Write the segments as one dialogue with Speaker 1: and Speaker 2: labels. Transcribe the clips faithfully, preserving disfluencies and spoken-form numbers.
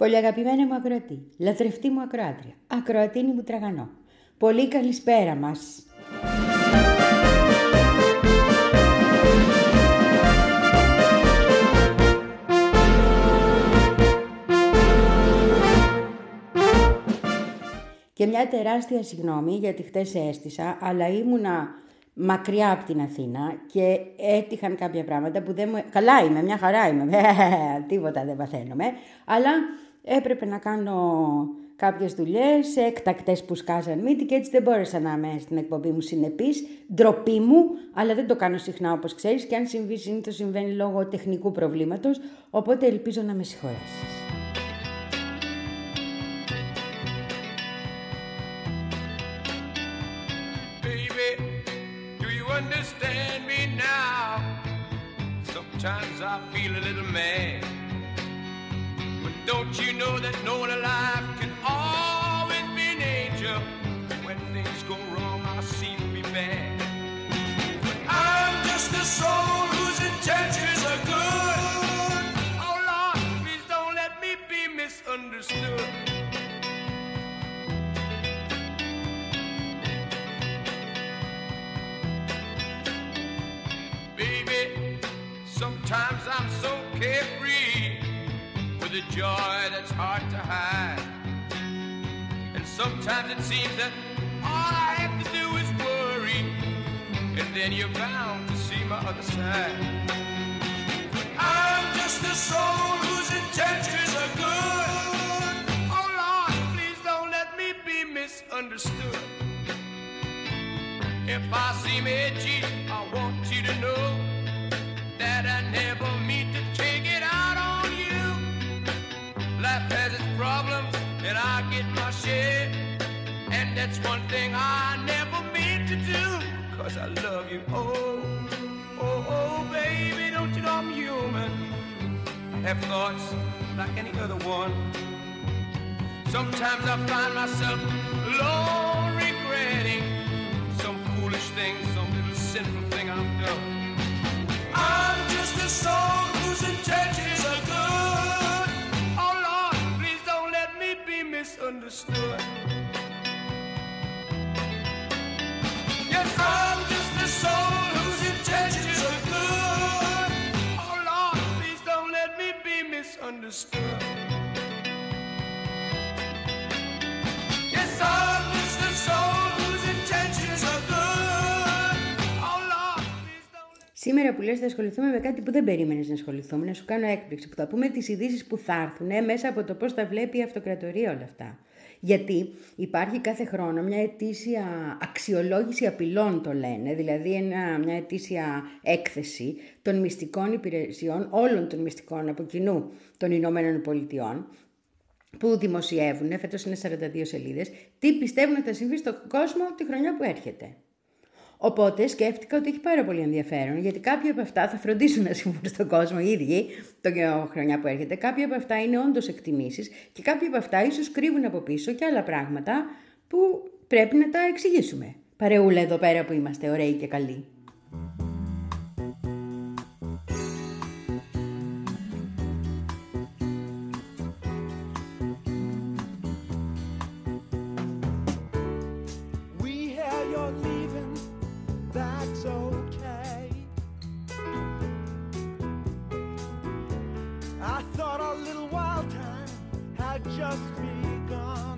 Speaker 1: Πολύ αγαπημένα μου ακροατή, λατρευτή μου ακροάτρια, ακροατίνη μου τραγανό. Πολύ καλησπέρα μας. Και μια τεράστια συγγνώμη γιατί χτες έστησα, αλλά ήμουνα μακριά από την Αθήνα και έτυχαν κάποια πράγματα που δεν μου... Καλά είμαι, μια χαρά είμαι, τίποτα δεν παθαίνομαι, αλλά έπρεπε να κάνω κάποιες δουλειές, έκτακτες που σκάσαν μύτη και έτσι δεν μπόρεσα να είμαι στην εκπομπή μου συνεπής. Ντροπή μου, αλλά δεν το κάνω συχνά όπως ξέρεις και αν συμβεί συνήθως συμβαίνει λόγω τεχνικού προβλήματος, οπότε ελπίζω να με συγχωρέσεις.
Speaker 2: Understand me now. Sometimes I feel a little mad, but don't you know that no one alive can always be an angel? When things go wrong, I seem to be bad, but I'm just a soul whose intentions are good. Oh Lord, please don't let me be misunderstood. Sometimes I'm so carefree with a joy that's hard to hide, and sometimes it seems that all I have to do is worry, and then you're bound to see my other side. But I'm just a soul whose intentions are good. Oh Lord, please don't let me be misunderstood. If I seem edgy, I want you to know that I never mean to take it out on you. Life has its problems and I get my share, and that's one thing I never mean to do, 'cause I love you. Oh, oh, oh, baby, don't you know I'm human? I have thoughts like any other one. Sometimes I find myself alone regretting some foolish thing, some little sinful thing I've done. I'm just a soul whose intentions are good. Oh Lord, please don't let me be misunderstood. Yes, I'm just a soul whose intentions are good. Oh Lord, please don't let me be misunderstood. Yes, I'm just a soul whose intentions are good.
Speaker 1: Σήμερα που λες θα ασχοληθούμε με κάτι που δεν περίμενες να ασχοληθούμε, να σου κάνω έκπληξη, που θα πούμε τις ειδήσεις που θα έρθουν ε, μέσα από το πώς τα βλέπει η αυτοκρατορία όλα αυτά. Γιατί υπάρχει κάθε χρόνο μια ετήσια αξιολόγηση απειλών, το λένε, δηλαδή ένα, μια ετήσια έκθεση των μυστικών υπηρεσιών, όλων των μυστικών από κοινού των Ηνωμένων Πολιτειών, που δημοσιεύουν, φέτος είναι σαράντα δύο σελίδες, τι πιστεύουν ότι θα συμβεί στον κόσμο τη χρονιά που έρχεται. Οπότε σκέφτηκα ότι έχει πάρα πολύ ενδιαφέρον, γιατί κάποια από αυτά θα φροντίσουν να συμβούν στον κόσμο οι ίδιοι το χρονιά που έρχεται. Κάποια από αυτά είναι όντως εκτιμήσεις και κάποια από αυτά ίσως κρύβουν από πίσω και άλλα πράγματα που πρέπει να τα εξηγήσουμε. Παρεούλα εδώ πέρα που είμαστε ωραίοι και καλοί.
Speaker 3: Just begun.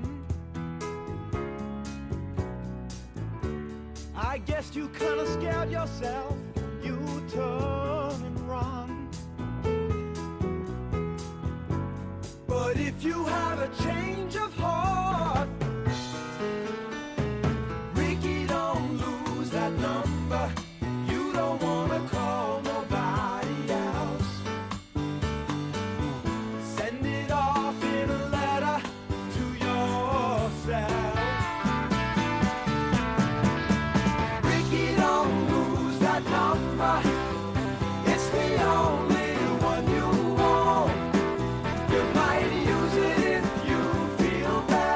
Speaker 3: I guess you kind of scared yourself. You turn and run. But if you have a change of heart, Ricky, don't lose that number. You don't want to call nobody else. Send it off in a letter to yourself. Ricky, don't lose that number. It's the only one you want. You might use it if you feel bad.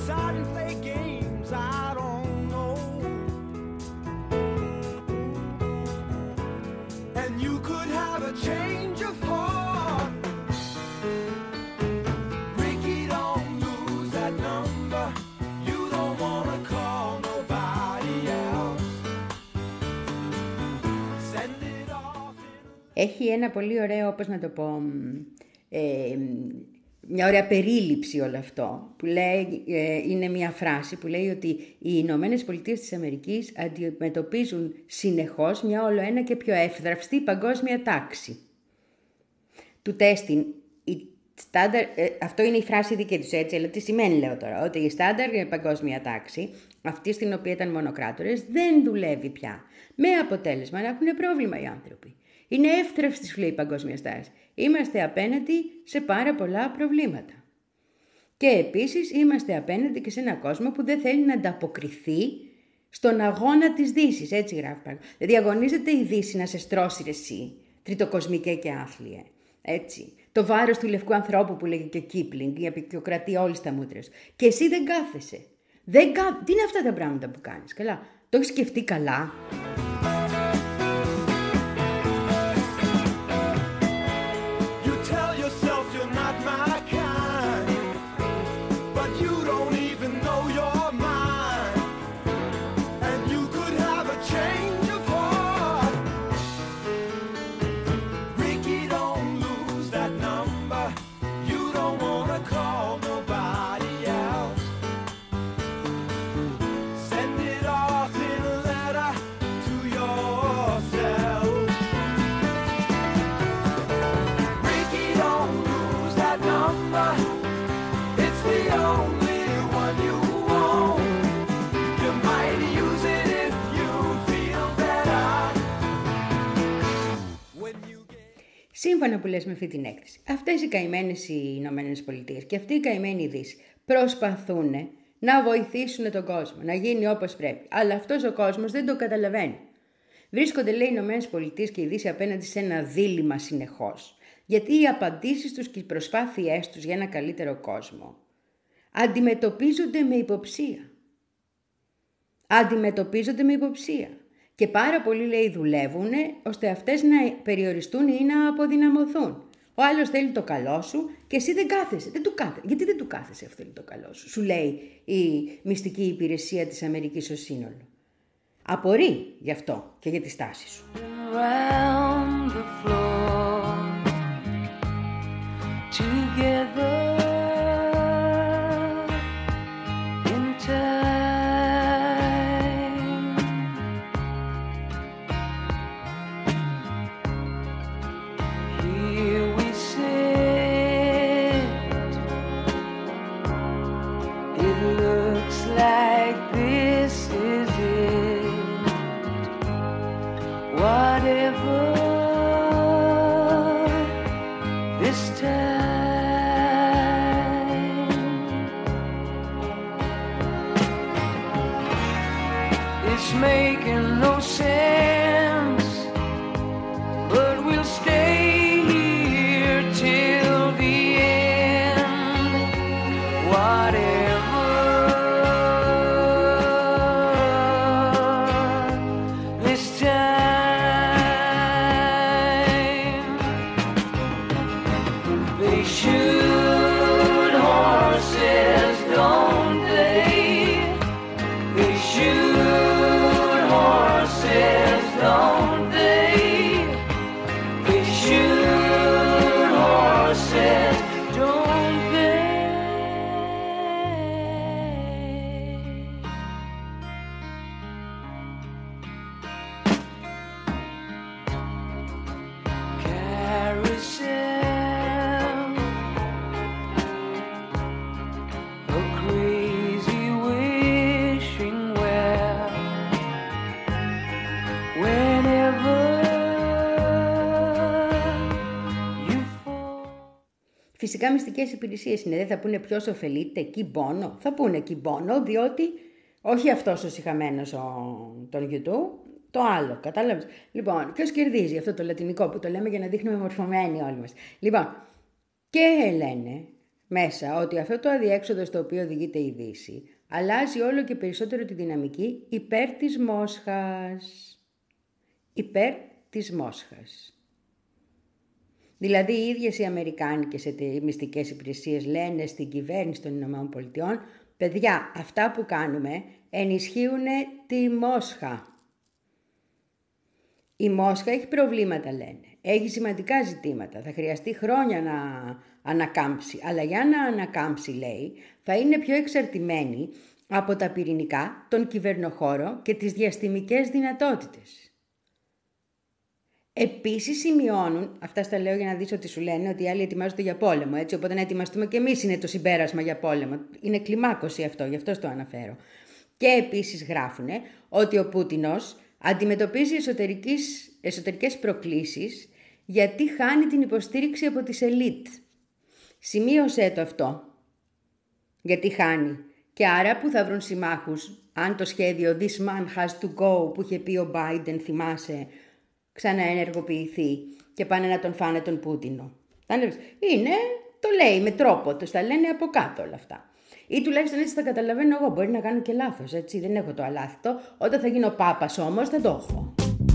Speaker 3: outside and play games, I don't know. And you could have a change of heart. Ricky, don't lose that number. You don't wanna call nobody else. Send it off in...
Speaker 1: Έχει ένα πολύ ωραίο, πώς να το πω, ε, μια ωραία περίληψη όλο αυτό, που λέει, ε, είναι μια φράση που λέει ότι οι Ηνωμένες Πολιτείες της Αμερικής αντιμετωπίζουν συνεχώς μια όλο ένα και πιο εύθραυστη παγκόσμια τάξη. Του τέστην, η στάνταρ, ε, αυτό είναι η φράση δική τους, έτσι, αλλά τι σημαίνει, λέω τώρα, ότι η στάνταρ παγκόσμια τάξη, αυτή στην οποία ήταν μονοκράτορες, δεν δουλεύει πια. Με αποτέλεσμα να έχουν πρόβλημα οι άνθρωποι. Είναι εύθραυστη, σου λέει η παγκόσμια τάξη. Είμαστε απέναντι σε πάρα πολλά προβλήματα. Και επίσης είμαστε απέναντι και σε έναν κόσμο που δεν θέλει να ανταποκριθεί στον αγώνα της Δύσης. Έτσι γράφει. Δηλαδή αγωνίζεται η Δύση να σε στρώσει εσύ, τριτοκοσμικέ και άθλιε. Έτσι. Το βάρος του λευκού ανθρώπου που λέγει και ο Κίπλινγκ, η απεικιοκρατία όλη στα μούτρα. Και εσύ δεν κάθεσαι. Δεν κα... Τι είναι αυτά τα πράγματα που κάνεις? Καλά. Το έχεις σκεφτεί καλά? Σύμφωνα που λες με αυτή την έκθεση, αυτές οι καημένες οι Ηνωμένες Πολιτείες και αυτοί οι καημένοι Δύση προσπαθούν να βοηθήσουν τον κόσμο, να γίνει όπως πρέπει. Αλλά αυτός ο κόσμος δεν το καταλαβαίνει. Βρίσκονται, λέει, οι Ηνωμένες Πολιτείες και η Δύση απέναντι σε ένα δίλημμα συνεχώς. Γιατί οι απαντήσεις τους και οι προσπάθειές τους για ένα καλύτερο κόσμο αντιμετωπίζονται με υποψία. Αντιμετωπίζονται με υποψία. Και πάρα πολλοί, λέει, δουλεύουν ώστε αυτές να περιοριστούν ή να αποδυναμωθούν. Ο άλλος θέλει το καλό σου και εσύ δεν κάθεσαι. Δεν του κάθεσαι. Γιατί δεν του κάθεσαι αυτό θέλει το καλό σου? Σου λέει η μυστική υπηρεσία της Αμερικής ως σύνολο. Απορεί γι' αυτό και για τη στάση σου.
Speaker 4: Round the floor, together in time. Here we sit. It looks like this is it. Whatever this time, it's making no sense, but we'll stay here till the end. Whatever this time, they shoot horses, don't they? They shoot horses, don't they? They shoot horses, don't they? Carousel, a crazy wishing well. Whenever you fall.
Speaker 1: Φυσικά μυστικές υπηρεσίες είναι. Δεν θα πούνε ποιος ωφελείται, εκεί πόνο. Θα πούνε εκεί πόνο, διότι όχι αυτός ο σιχαμένος ο, τον YouTube, το άλλο. Κατάλαβες? Λοιπόν, ποιος κερδίζει αυτό το λατινικό που το λέμε για να δείχνουμε μορφωμένοι όλοι μας. Λοιπόν, και λένε, μέσα ότι αυτό το αδιέξοδο στο οποίο οδηγείται η Δύση αλλάζει όλο και περισσότερο τη δυναμική υπέρ της Μόσχας. Υπέρ της Μόσχας. Δηλαδή οι ίδιες οι αμερικάνικες μυστικές υπηρεσίες λένε στην κυβέρνηση των Ηνωμένων Πολιτειών, παιδιά, αυτά που κάνουμε ενισχύουν τη Μόσχα. Η Μόσχα έχει προβλήματα, λένε. Έχει σημαντικά ζητήματα. Θα χρειαστεί χρόνια να ανακάμψει. Αλλά για να ανακάμψει, λέει, θα είναι πιο εξαρτημένη από τα πυρηνικά, τον κυβερνοχώρο και τις διαστημικές δυνατότητες. Επίσης σημειώνουν, αυτά στα λέω για να δεις ότι σου λένε ότι οι άλλοι ετοιμάζονται για πόλεμο, έτσι, οπότε να ετοιμαστούμε και εμείς είναι το συμπέρασμα για πόλεμο. Είναι κλιμάκωση αυτό, γι' αυτό το αναφέρω. Και επίσης γράφουνε ότι ο Πούτινος αντιμετωπίζει εσωτερικές, εσωτερικές προκλήσεις γιατί χάνει την υποστήριξη από τις ελίτ. Σημείωσέ το αυτό. Γιατί χάνει. Και άρα που θα βρουν συμμάχους, αν το σχέδιο This man has to go που είχε πει ο Biden, θυμάσαι, ξαναενεργοποιηθεί και πάνε να τον φάνε τον Πούτινο. Είναι, το λέει με τρόπο, το τα λένε από κάτω όλα αυτά. Ή τουλάχιστον έτσι τα καταλαβαίνω εγώ, μπορεί να κάνω και λάθος, έτσι, δεν έχω το αλάθητο. Όταν θα γίνω πάπας όμως θα το έχω.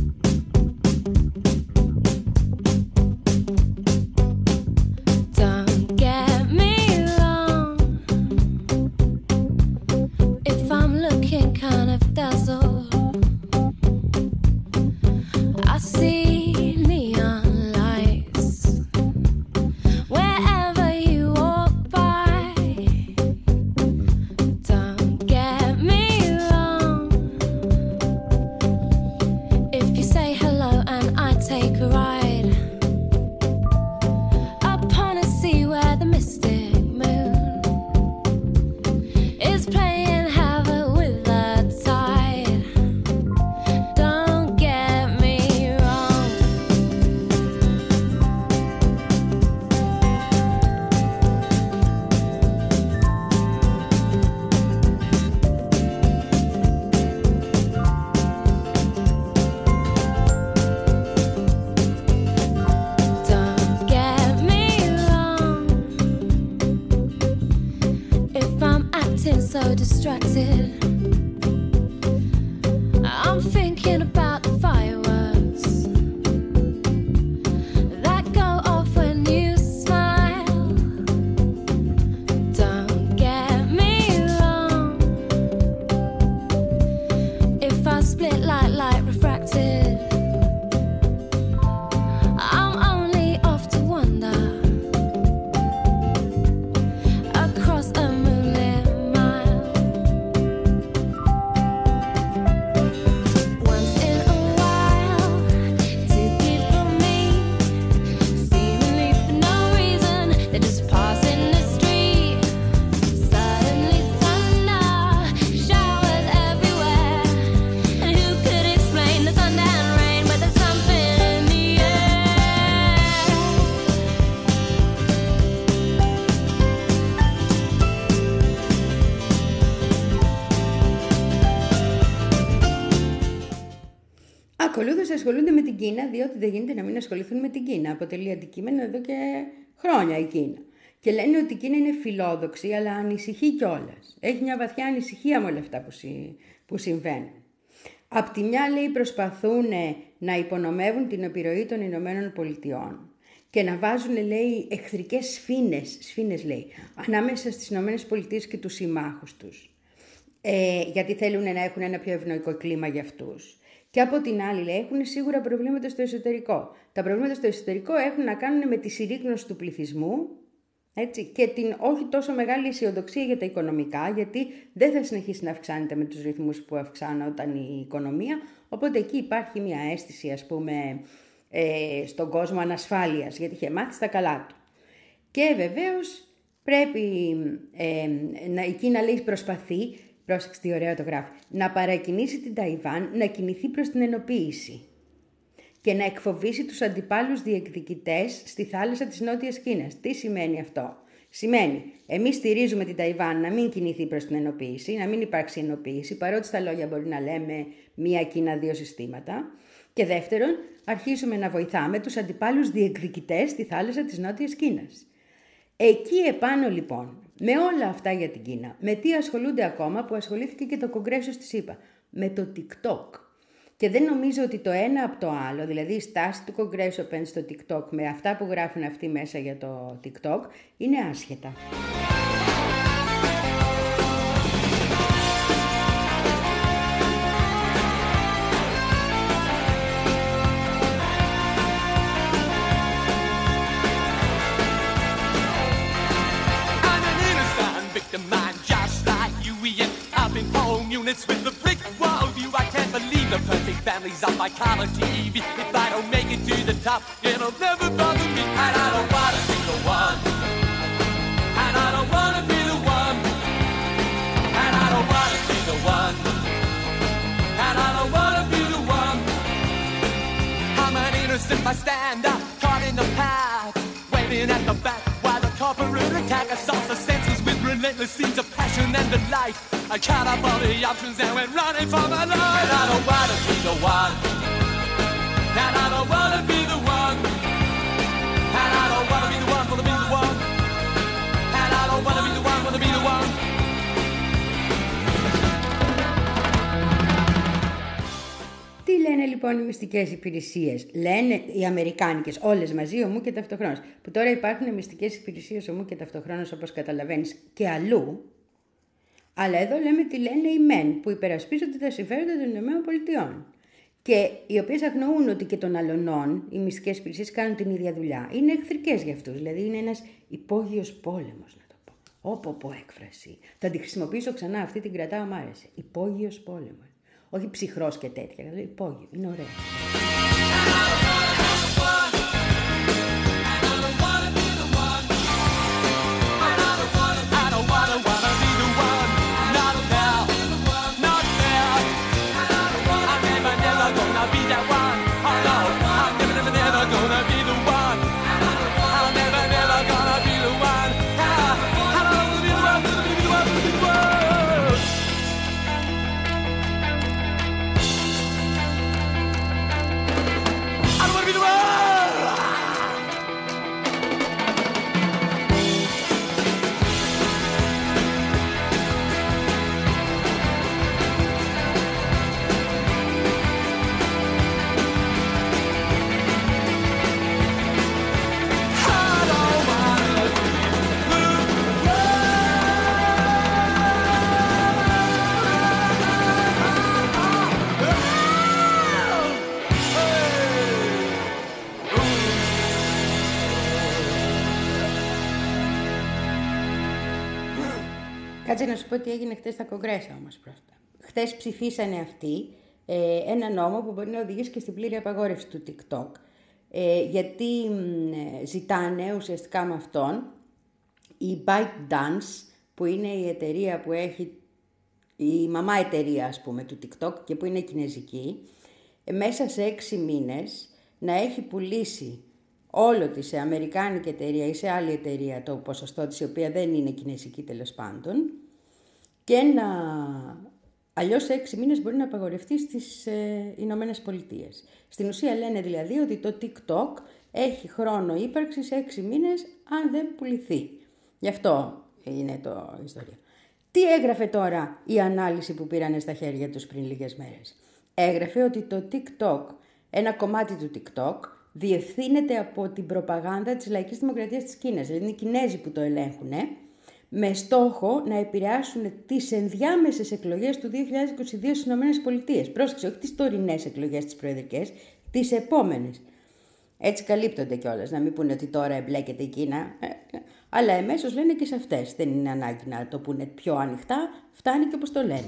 Speaker 1: Ακολούθως ασχολούνται με την Κίνα, διότι δεν γίνεται να μην ασχοληθούν με την Κίνα. Αποτελεί αντικείμενο εδώ και χρόνια η Κίνα. Και λένε ότι η Κίνα είναι φιλόδοξη, αλλά ανησυχεί κιόλας. Έχει μια βαθιά ανησυχία με όλα αυτά που, συ... που συμβαίνουν. Απ' τη μια, λέει, προσπαθούν να υπονομεύουν την επιρροή των Ηνωμένων Πολιτειών και να βάζουν, λέει, εχθρικές σφήνες, σφήνες, λέει, ανάμεσα στις Ηνωμένες Πολιτείες και τους συμμάχους τους. Ε, γιατί θέλουν να έχουν ένα πιο ευνοϊκό κλίμα για αυτούς. Και από την άλλη, λέει, έχουν σίγουρα προβλήματα στο εσωτερικό. Τα προβλήματα στο εσωτερικό έχουν να κάνουν με τη συρρίκνωση του πληθυσμού, έτσι, και την όχι τόσο μεγάλη αισιοδοξία για τα οικονομικά, γιατί δεν θα συνεχίσει να αυξάνεται με τους ρυθμούς που αυξάνονταν η οικονομία, οπότε εκεί υπάρχει μια αίσθηση, ας πούμε, ε, στον κόσμο ανασφάλειας, γιατί είχε μάθει στα καλά του. Και βεβαίως πρέπει ε, να, η Κίνα, λέει, προσπαθεί, πρόσεξε τι ωραίο το γράφει, να παρακινήσει την Ταϊβάν να κινηθεί προς την ενοποίηση και να εκφοβήσει τους αντιπάλους διεκδικητές στη θάλασσα της Νότιας Κίνας. Τι σημαίνει αυτό? Σημαίνει, εμείς στηρίζουμε την Ταϊβάν να μην κινηθεί προς την ενοποίηση, να μην υπάρξει ενοποίηση, παρότι στα λόγια μπορεί να λέμε μία Κίνα, δύο συστήματα. Και δεύτερον, αρχίσουμε να βοηθάμε τους αντιπάλους διεκδικητές στη θάλασσα της Νότιας Κίνας. Εκεί επάνω λοιπόν, με όλα αυτά για την Κίνα, με τι ασχολούνται ακόμα, που ασχολήθηκε και το Κογκρέσο στη ΣΥΠΑ, με το TikTok. Και δεν νομίζω ότι το ένα από το άλλο, δηλαδή η στάση του Κογκρέσου απέναντι στο TikTok με αυτά που γράφουν αυτοί μέσα για το TikTok, είναι άσχετα.
Speaker 2: With the brick wall view, I can't believe the perfect family's on my collar T V. If I don't make it to the top, it'll never bother me. And I don't wanna be the one. And I don't wanna be the one. And I don't wanna be the one. And I don't wanna be the one. I'm an innocent bystander, caught in the path, waiting at the back while the corporate attack assaults the senses with relentless scenes of passion and delight. I count up all the options and went running for my life. And I don't wanna be the one. And I don't wanna be the one. And I don't wanna be the one, wanna be the one. And I don't wanna be the one, wanna be the one.
Speaker 1: Τι λένε λοιπόν οι μυστικές υπηρεσίες? Λένε οι αμερικάνικες, όλες μαζί, ομού και ταυτοχρόνως. Που τώρα υπάρχουν μυστικές υπηρεσίες ομού και ταυτοχρόνως, όπως καταλαβαίνεις, και αλλού. Αλλά εδώ λέμε τι λένε οι μεν, που υπερασπίζονται τα συμφέροντα των ΗΠΑ. Και οι οποίες αγνοούν ότι και των αλλωνών οι μυστικές υπηρεσίες κάνουν την ίδια δουλειά. Είναι εχθρικές για αυτούς, δηλαδή είναι ένας υπόγειος πόλεμος, να το πω. Όπο πω έκφραση. Θα τη χρησιμοποιήσω ξανά, αυτή την κρατάω, μ' άρεσε. Υπόγειος πόλεμος. Όχι ψυχρός και τέτοια, δηλαδή υπόγειο. Είναι ωραίο. Κάτσε να σου πω τι έγινε χτες στα Κογκρέσα όμως πρώτα. Χτες ψηφίσανε αυτοί ε, ένα νόμο που μπορεί να οδηγήσει και στην πλήρη απαγόρευση του TikTok. Ε, γιατί ε, ζητάνε ουσιαστικά με αυτόν η ByteDance, που είναι η εταιρεία που έχει, η μαμά εταιρεία ας πούμε του TikTok και που είναι κινεζική, ε, μέσα σε έξι μήνες να έχει πουλήσει όλο της σε αμερικάνικη εταιρεία ή σε άλλη εταιρεία το ποσοστό της, η οποία δεν είναι κινεζική τέλος πάντων, και να... αλλιώς σε έξι μήνες μπορεί να απαγορευτεί στις ε, Ηνωμένες Πολιτείες. Στην ουσία λένε δηλαδή ότι το TikTok έχει χρόνο ύπαρξης σε έξι μήνες αν δεν πουληθεί. Γι' αυτό είναι το ιστορία. Τι έγραφε τώρα η ανάλυση που πήρανε στα χέρια τους πριν λίγες μέρες? Έγραφε ότι το TikTok, ένα κομμάτι του TikTok, διευθύνεται από την προπαγάνδα της Λαϊκής Δημοκρατίας της Κίνας. Δηλαδή είναι οι Κινέζοι που το ελέγχουν, με στόχο να επηρεάσουν τις ενδιάμεσες εκλογές του δύο χιλιάδες είκοσι δύο στις ΗΠΑ. Πρόσεξε, όχι τις τωρινές εκλογές, τις προεδρικές, τις επόμενες. Έτσι καλύπτονται κιόλας, να μην πούνε ότι τώρα εμπλέκεται η Κίνα. Αλλά εμέσως λένε και σε αυτές. Δεν είναι ανάγκη να το πούνε πιο ανοιχτά, φτάνει και όπως το λένε.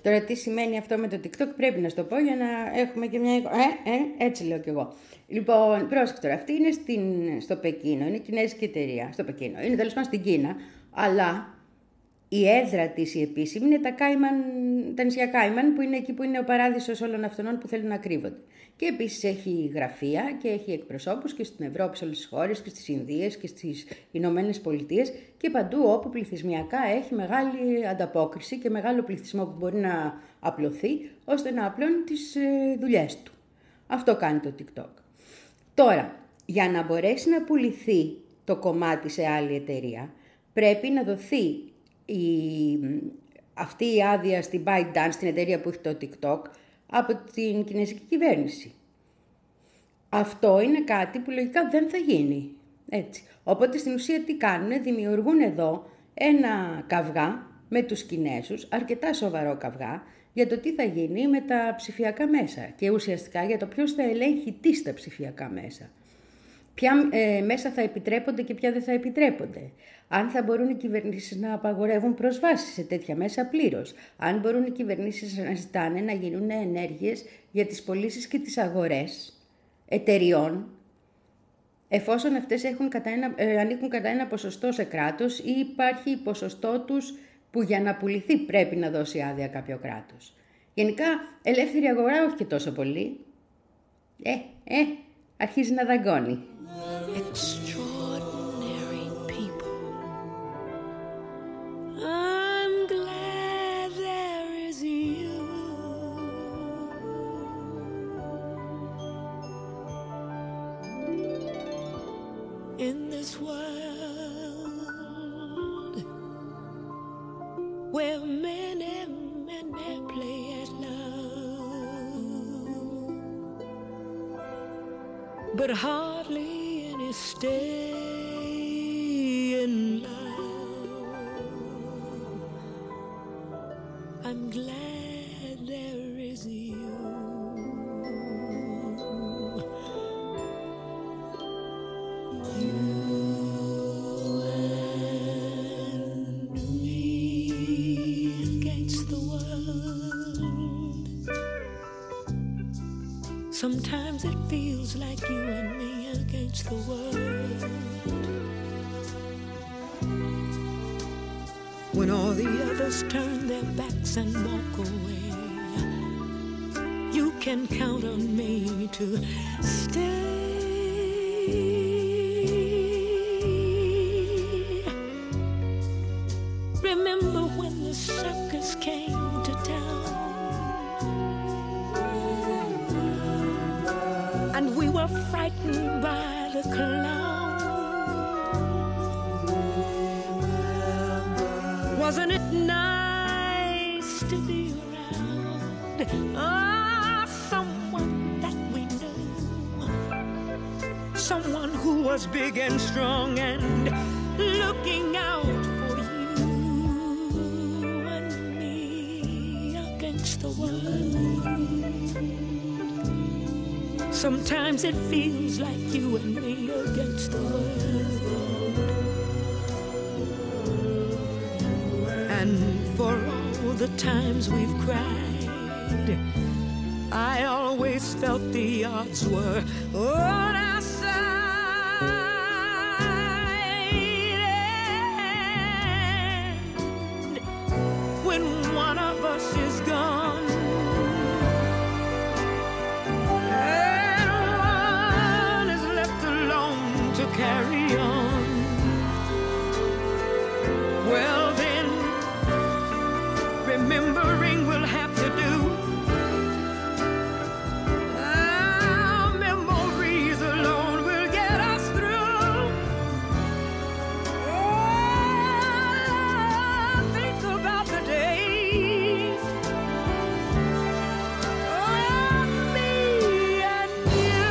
Speaker 1: Τώρα τι σημαίνει αυτό με το TikTok πρέπει να στο πω για να έχουμε και μια εικόνα. Ε, ε, έτσι λέω κι εγώ. Λοιπόν, πρόσεξε τώρα, αυτή είναι στην, στο Πεκίνο, είναι κινέζικη εταιρεία. Στο Πεκίνο, είναι τέλος πάντων στην Κίνα, αλλά η έδρα της η επίσημη είναι τα, Κάιμαν, τα νησιά Κάιμαν, που είναι εκεί που είναι ο παράδεισος όλων αυτών που θέλουν να κρύβονται. Και επίσης έχει γραφεία και έχει εκπροσώπους και στην Ευρώπη, σε όλες τις χώρες, και στις Ινδίες και στις Ηνωμένες Πολιτείες και παντού όπου πληθυσμιακά έχει μεγάλη ανταπόκριση και μεγάλο πληθυσμό που μπορεί να απλωθεί ώστε να απλώνει τις ε, δουλειές του. Αυτό κάνει το TikTok. Τώρα, για να μπορέσει να πουληθεί το κομμάτι σε άλλη εταιρεία, πρέπει να δοθεί η, αυτή η άδεια στην ByteDance, την εταιρεία που έχει το TikTok, από την κινέζικη κυβέρνηση. Αυτό είναι κάτι που λογικά δεν θα γίνει. Έτσι. Οπότε στην ουσία τι κάνουν, δημιουργούν εδώ ένα καυγά με τους Κινέζους, αρκετά σοβαρό καυγά, για το τι θα γίνει με τα ψηφιακά μέσα και ουσιαστικά για το ποιος θα ελέγχει τι στα ψηφιακά μέσα. Ποια ε, μέσα θα επιτρέπονται και ποια δεν θα επιτρέπονται. Αν θα μπορούν οι κυβερνήσεις να απαγορεύουν προσβάσεις σε τέτοια μέσα πλήρως. Αν μπορούν οι κυβερνήσεις να ζητάνε να γίνουν ενέργειες για τις πωλήσεις και τις αγορές εταιριών, εφόσον αυτές έχουν κατά ένα, ε, ανήκουν κατά ένα ποσοστό σε κράτος ή υπάρχει ποσοστό τους που για να πουληθεί πρέπει να δώσει άδεια κάποιο κράτος. Γενικά, ελεύθερη αγορά όχι και τόσο πολύ. Ε, ε, αρχίζει να δαγκώνει.
Speaker 5: Extraordinary people. I'm glad there is you in this world where many, many play at love, but hardly any stay in love. I'm glad there is you. You and me against the world. Sometimes it feels like you and me against the world. When all the others turn their backs and walk away, you can count on me to stay. Remember when the circus came to town and we were frightened by the clown? Wasn't it nice to be around ah, someone that we knew, someone who was big and strong and looking out for you and me against the world? Sometimes it feels like you and me against the world. And for all the times we've cried, I always felt the odds were on our side. And when one of us is gone, carry on, well then, remembering will have to do. Our memories alone will get us through. Oh, think about the days of me and you.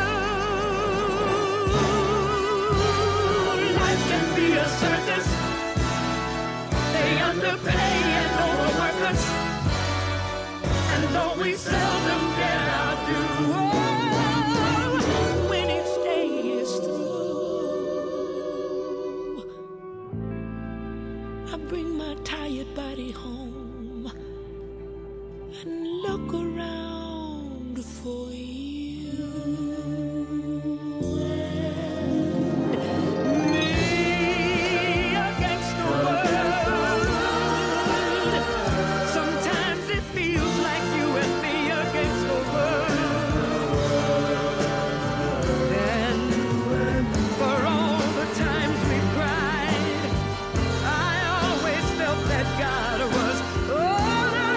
Speaker 5: A circus, they underpay and overwork us, and though we seldom get our due, oh, when each day is through, I bring my tired body home, and look around for you. And me against the world. Sometimes it feels like you and me against the world. And for all the times we've cried, I always felt that God was on our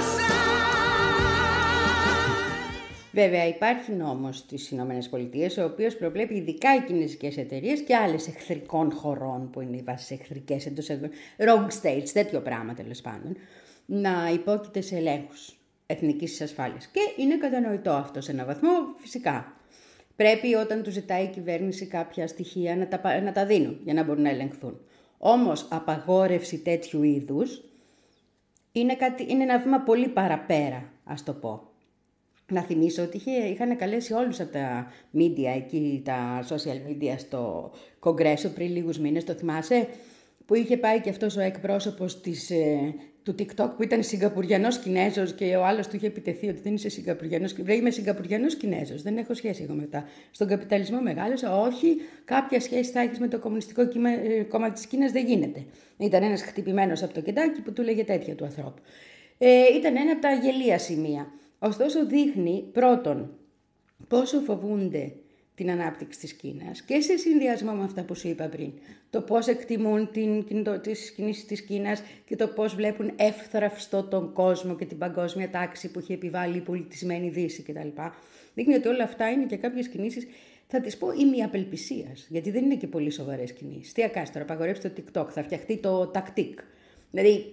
Speaker 5: side.
Speaker 1: Βέβαια, υπάρχει νόμος στις Ηνωμένες Πολιτείες, ο οποίος προβλέπει ειδικά οι κινέζικες εταιρείες και άλλες εχθρικών χωρών, που είναι οι βάσεις εχθρικές εντός rogue states, τέτοιο πράγμα τέλος πάντων, να υπόκειται σε ελέγχους εθνικής ασφάλειας. Και είναι κατανοητό αυτό σε έναν βαθμό, φυσικά. Πρέπει όταν του ζητάει η κυβέρνηση κάποια στοιχεία να τα, να τα δίνουν για να μπορούν να ελεγχθούν. Όμως απαγόρευση τέτοιου είδους είναι, κάτι, είναι ένα βήμα πολύ παραπέρα, ας το πω. Να θυμίσω ότι είχε, είχαν καλέσει όλους από τα media εκεί, τα social media στο κογκρέσο πριν λίγους μήνες, το θυμάσαι, που είχε πάει και αυτός ο εκπρόσωπος της, ε, του TikTok που ήταν Σιγκαπουριανός Κινέζος και ο άλλος του είχε επιτεθεί ότι δεν είσαι Σιγκαπουριανός Κινέζος. Βρε, είμαι Σιγκαπουριανός Κινέζος, δεν έχω σχέση εγώ μετά. Στον καπιταλισμό μεγάλωσα, όχι, κάποια σχέση θα έχεις με το Κομμουνιστικό κύμα, ε, Κόμμα της Κίνας, δεν γίνεται. Ήταν ένας χτυπημένος από το κεντάκι που του λέγε τέτοια του ανθρώπου. Ε, ήταν ένα από τα γελία σημεία. Ωστόσο δείχνει πρώτον πόσο φοβούνται την ανάπτυξη της Κίνας και σε συνδυασμό με αυτά που σου είπα πριν. Το πώς εκτιμούν την, τις κινήσεις της Κίνας και το πώς βλέπουν εύθραυστο τον κόσμο και την παγκόσμια τάξη που έχει επιβάλει η πολιτισμένη Δύση κτλ. Δείχνει ότι όλα αυτά είναι και κάποιες κινήσεις, θα τις πω, ημιαπελπισίας, γιατί δεν είναι και πολύ σοβαρές κινήσεις. Τι ακάς τώρα, απαγορεύσει το TikTok, θα φτιαχτεί το TikTok. Δηλαδή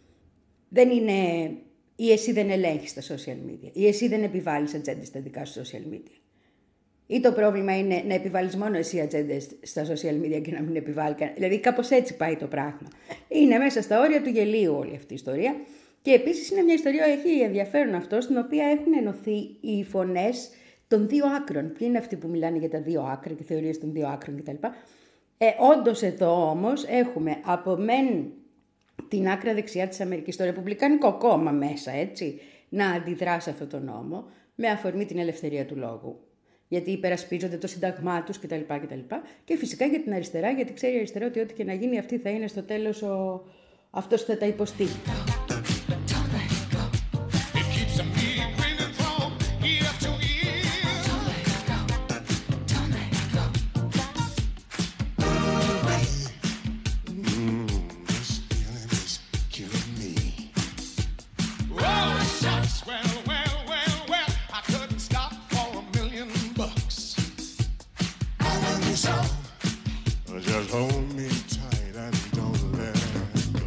Speaker 1: δεν είναι... Ή εσύ δεν ελέγχεις τα social media, ή εσύ δεν επιβάλλεις ατζέντες στα δικά σου social media. Ή το πρόβλημα είναι να επιβάλλεις μόνο εσύ ατζέντες στα social media και να μην επιβάλλει κανένα. Δηλαδή κάπως έτσι πάει το πράγμα. Είναι μέσα στα όρια του γελίου όλη αυτή η ιστορία. Και επίσης είναι μια ιστορία, έχει ενδιαφέρον αυτό, στην οποία έχουν ενωθεί οι φωνές των δύο άκρων. Ποιοι είναι αυτοί που μιλάνε για τα δύο άκρα και θεωρίες των δύο άκρων κτλ. Ε, όντως εδώ όμως έχουμε από μεν την άκρα δεξιά της Αμερικής, το Ρεπουμπλικάνικο κόμμα μέσα, έτσι, να αντιδρά σε αυτό το νόμο με αφορμή την ελευθερία του λόγου. Γιατί υπερασπίζονται το σύνταγμά τους κτλ. κτλ. Και φυσικά για την αριστερά, γιατί ξέρει η αριστερά ότι ό,τι και να γίνει αυτή θα είναι στο τέλος ο... αυτός που θα τα υποστεί.
Speaker 3: Just hold me tight and don't let go.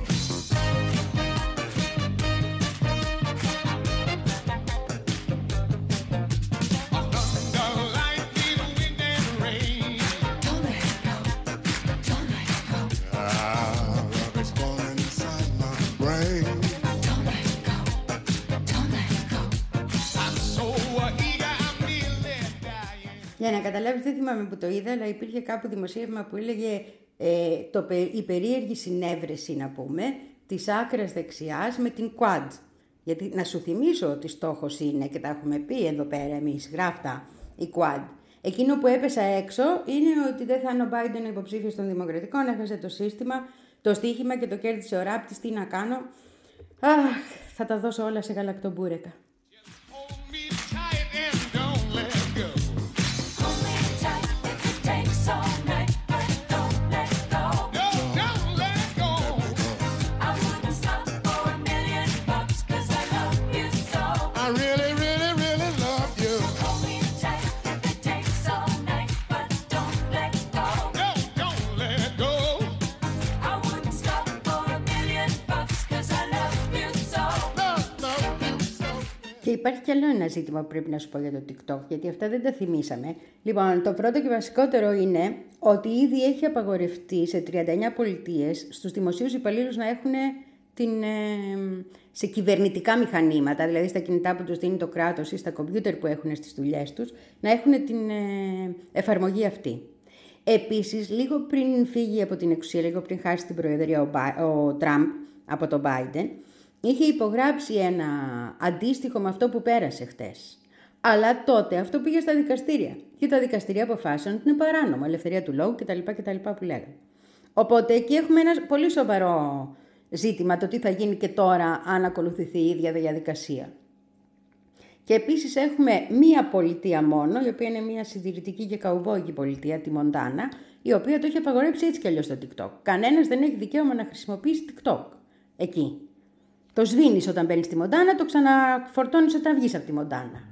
Speaker 3: Thunder, lightning, wind and rain. Don't let go. Don't let go. Ah, love is falling inside my brain. Don't let go. Don't let go. I'm so eager, I'm nearly dying.
Speaker 1: Για να καταλάβεις, δεν θυμάμαι που το είδα, αλλά υπήρχε κάπου δημοσίευμα που έλεγε ε, το, η περίεργη συνέβρεση, να πούμε, της άκρας δεξιάς με την Quad. Γιατί να σου θυμίσω ότι στόχος είναι, και τα έχουμε πει εδώ πέρα εμείς, γράφτα, η Quad. Εκείνο που έπεσα έξω είναι ότι δεν θα είναι ο Biden υποψήφιος των Δημοκρατικών, έχασε το σύστημα, το στοίχημα και το κέρδισε ο ράπτης. Τι να κάνω? Αχ, θα τα δώσω όλα σε γαλακτομπούρεκα. Και υπάρχει κι άλλο ένα ζήτημα που πρέπει να σου πω για το TikTok, γιατί αυτά δεν τα θυμήσαμε. Λοιπόν, το πρώτο και βασικότερο είναι ότι ήδη έχει απαγορευτεί σε τριάντα εννιά πολιτείες στους δημοσίους υπαλλήλους να έχουν την, ε, σε κυβερνητικά μηχανήματα, δηλαδή στα κινητά που τους δίνει το κράτος ή στα κομπιούτερ που έχουν στις δουλειές τους, να έχουν την ε, εφαρμογή αυτή. Επίσης, λίγο πριν φύγει από την εξουσία, λίγο πριν χάσει την προεδρία ο, ο Τραμπ από τον Biden, είχε υπογράψει ένα αντίστοιχο με αυτό που πέρασε χτες. Αλλά τότε αυτό πήγε στα δικαστήρια. Και τα δικαστήρια αποφάσισαν ότι είναι παράνομο, ελευθερία του λόγου κτλ. κτλ που λέγανε. Οπότε εκεί έχουμε ένα πολύ σοβαρό ζήτημα, το τι θα γίνει και τώρα αν ακολουθηθεί η ίδια διαδικασία. Και επίσης έχουμε μία πολιτεία μόνο, η οποία είναι μία συντηρητική και καουμπόικη πολιτεία, τη Μοντάνα, η οποία το έχει απαγορέψει έτσι κι αλλιώς το TikTok. Κανένας δεν έχει δικαίωμα να χρησιμοποιήσει TikTok εκεί. Το σβήνεις όταν μπαίνεις στη Μοντάνα, το ξαναφορτώνεις όταν βγεις από τη Μοντάνα.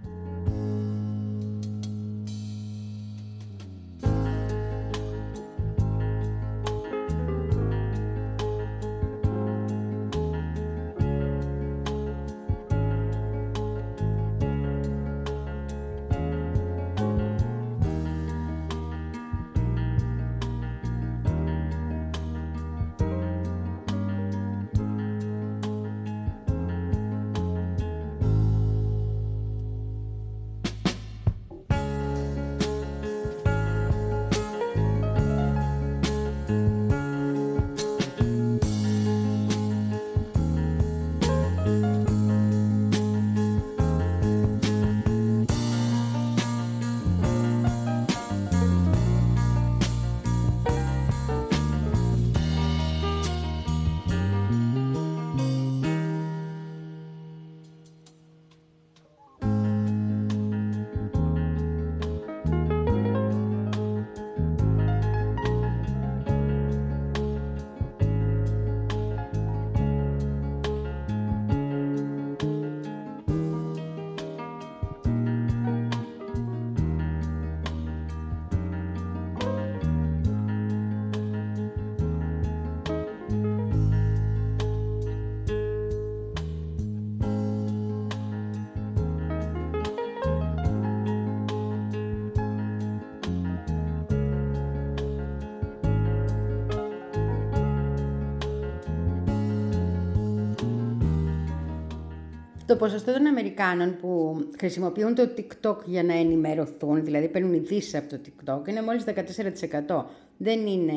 Speaker 1: Το ποσοστό των Αμερικάνων που χρησιμοποιούν το TikTok για να ενημερωθούν, δηλαδή παίρνουν ειδήσεις από το TikTok, είναι μόλις δεκατέσσερα τοις εκατό. Δεν είναι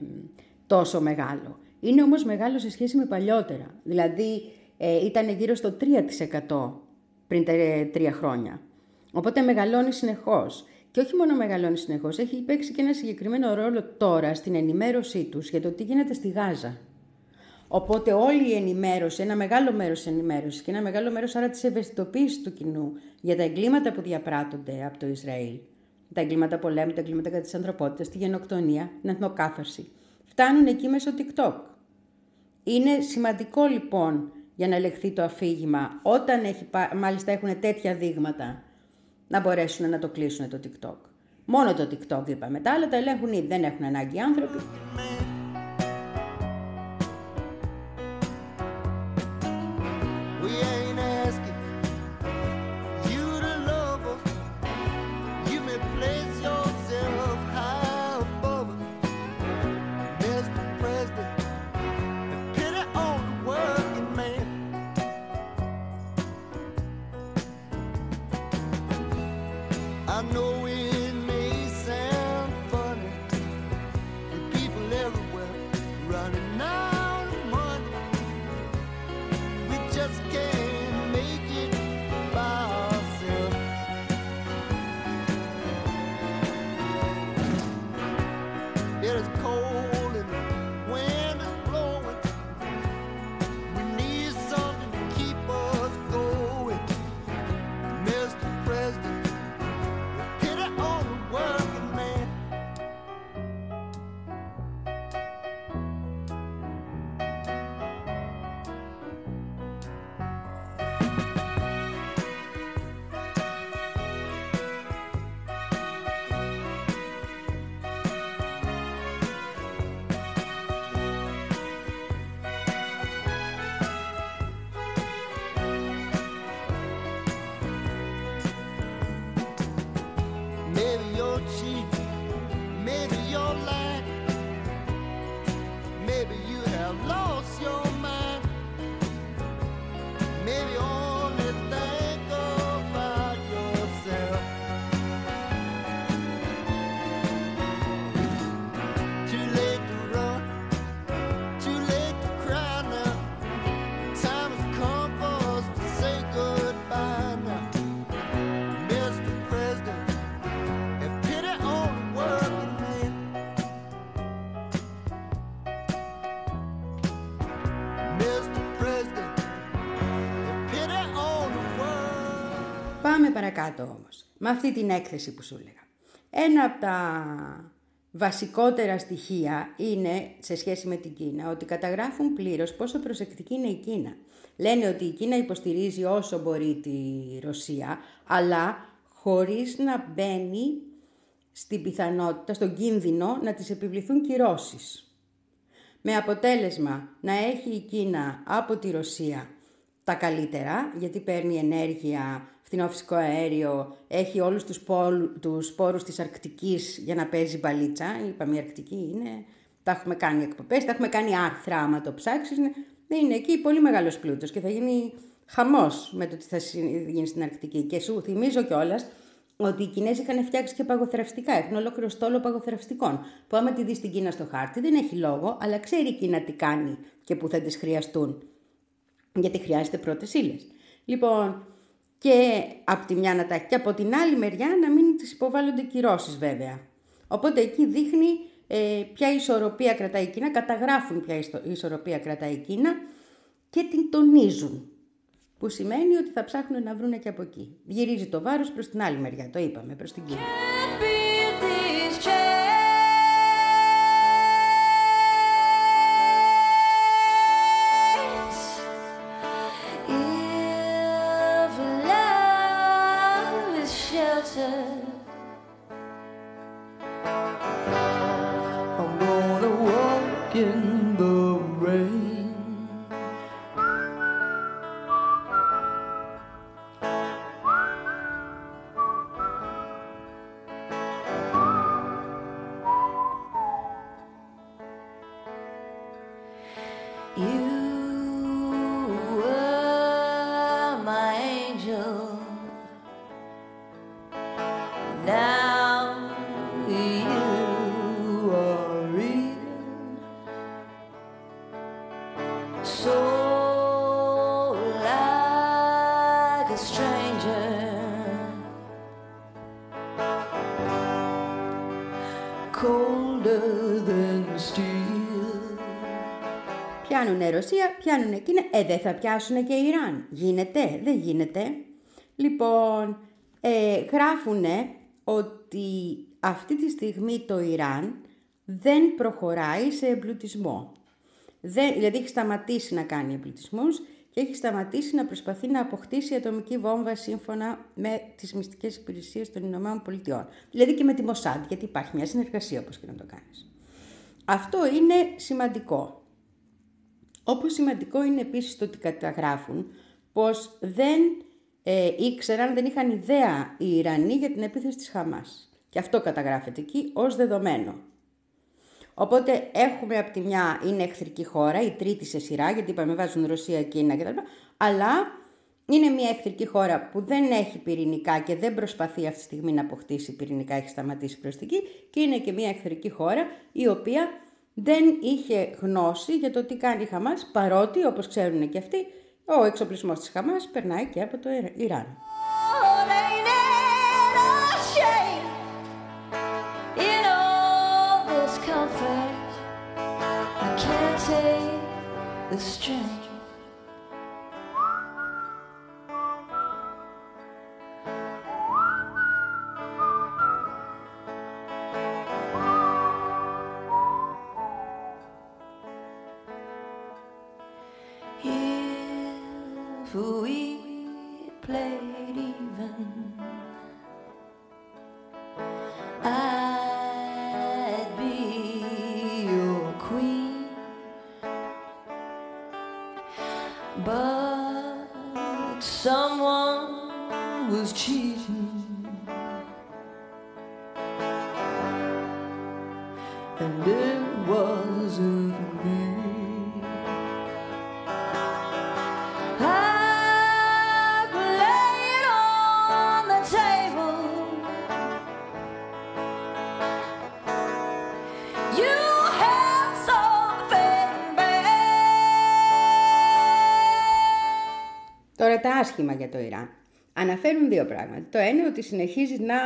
Speaker 1: τόσο μεγάλο. Είναι όμως μεγάλο σε σχέση με παλιότερα. Δηλαδή ε, ήταν γύρω στο τρία τοις εκατό πριν τα τρία χρόνια. Οπότε μεγαλώνει συνεχώς. Και όχι μόνο μεγαλώνει συνεχώς, έχει παίξει και ένα συγκεκριμένο ρόλο τώρα στην ενημέρωσή τους για το τι γίνεται στη Γάζα. Οπότε όλη η ενημέρωση, ένα μεγάλο μέρος της ενημέρωσης και ένα μεγάλο μέρος άρα της ευαισθητοποίησης του κοινού για τα εγκλήματα που διαπράττονται από το Ισραήλ, τα εγκλήματα πολέμου, τα εγκλήματα κατά της ανθρωπότητας, τη γενοκτονία, την εθνοκάθαρση, φτάνουν εκεί μέσω TikTok. Είναι σημαντικό λοιπόν για να ελεγχθεί το αφήγημα, όταν έχει, μάλιστα έχουν τέτοια δείγματα, να μπορέσουν να το κλείσουν το TikTok. Μόνο το TikTok είπαμε, τα άλλα τα ελέγχουν ήδη, δεν έχουν ανάγκη άνθρωποι.
Speaker 3: I know it may sound funny when people ever
Speaker 1: Πάμε παρακάτω όμως, με αυτή την έκθεση που σου έλεγα. Ένα από τα βασικότερα στοιχεία είναι, σε σχέση με την Κίνα, ότι καταγράφουν πλήρως πόσο προσεκτική είναι η Κίνα. Λένε ότι η Κίνα υποστηρίζει όσο μπορεί τη Ρωσία, αλλά χωρίς να μπαίνει στην πιθανότητα, στον κίνδυνο να της επιβληθούν κυρώσεις. Με αποτέλεσμα να έχει η Κίνα από τη Ρωσία τα καλύτερα, γιατί παίρνει ενέργεια, φθηνό φυσικό αέριο, έχει όλους τους, πόλου, τους σπόρους της Αρκτικής για να παίζει μπαλίτσα. Είπαμε η Αρκτική είναι, τα έχουμε κάνει εκπομπές, τα έχουμε κάνει άρθρα άμα το ψάξεις. Δεν είναι εκεί πολύ μεγάλος πλούτος και θα γίνει χαμός με το τι θα γίνει στην Αρκτική. Και σου θυμίζω κιόλας ότι οι Κινέζοι είχαν φτιάξει και παγοθραυστικά. Έχουν ολόκληρο στόλο παγοθραυστικών. Που άμα τη δεις την Κίνα στο χάρτη δεν έχει λόγο, αλλά ξέρει η Κίνα τι κάνει και που θα τις χρειαστούν. Γιατί χρειάζεται πρώτες ύλες. Λοιπόν, και από τη μια να τα και από την άλλη μεριά να μην τις υποβάλλονται κυρώσεις βέβαια. Οπότε εκεί δείχνει ε, ποια ισορροπία κρατάει η Κίνα, καταγράφουν ποια ισορροπία κρατάει η Κίνα και την τονίζουν. Που σημαίνει ότι θα ψάχνουν να βρουν και από εκεί. Γυρίζει το βάρος προς την άλλη μεριά, το είπαμε, προς την Κίνα.
Speaker 4: I'm gonna walk in the rain. You were my angel. Now you are real. So like a stranger, colder than steel.
Speaker 1: Πιάνουνε Ρωσία, πιάνουνε Κίνα, ε δεν θα πιάσουνε και Ιράν. Γίνεται, δεν γίνεται. Λοιπόν, ε, γράφουνε ότι αυτή τη στιγμή το Ιράν δεν προχωράει σε εμπλουτισμό. Δεν, δηλαδή έχει σταματήσει να κάνει εμπλουτισμούς και έχει σταματήσει να προσπαθεί να αποκτήσει ατομική βόμβα σύμφωνα με τις μυστικές υπηρεσίες των Ηνωμένων Πολιτειών. Δηλαδή και με τη Μοσάντ, γιατί υπάρχει μια συνεργασία όπως και να το κάνεις. Αυτό είναι σημαντικό. Όπως σημαντικό είναι επίσης το ότι καταγράφουν πως δεν ε, ήξεραν, δεν είχαν ιδέα οι Ιρανοί για την επίθεση της Χαμάς. Και αυτό καταγράφεται εκεί ως δεδομένο. Οπότε έχουμε από τη μια είναι εχθρική χώρα, η τρίτη σε σειρά, γιατί είπαμε βάζουν Ρωσία, Κίνα κτλ. Αλλά είναι μια εχθρική χώρα που δεν έχει πυρηνικά και δεν προσπαθεί αυτή τη στιγμή να αποκτήσει πυρηνικά, έχει σταματήσει προς την εκεί. Και είναι και μια εχθρική χώρα η οποία δεν είχε γνώση για το τι κάνει η Χαμάς, παρότι όπως ξέρουν και αυτοί, ο εξοπλισμός της Χαμάς περνάει και από το Ιράν.
Speaker 4: The strength. If we played even, I'd be your queen. But someone was cheating, and it wasn't me. I lay it on the table. You had something bad.
Speaker 1: Τώρα τα άσχημα για το Ιράν. Αναφέρουν δύο πράγματα. Το ένα είναι ότι συνεχίζει να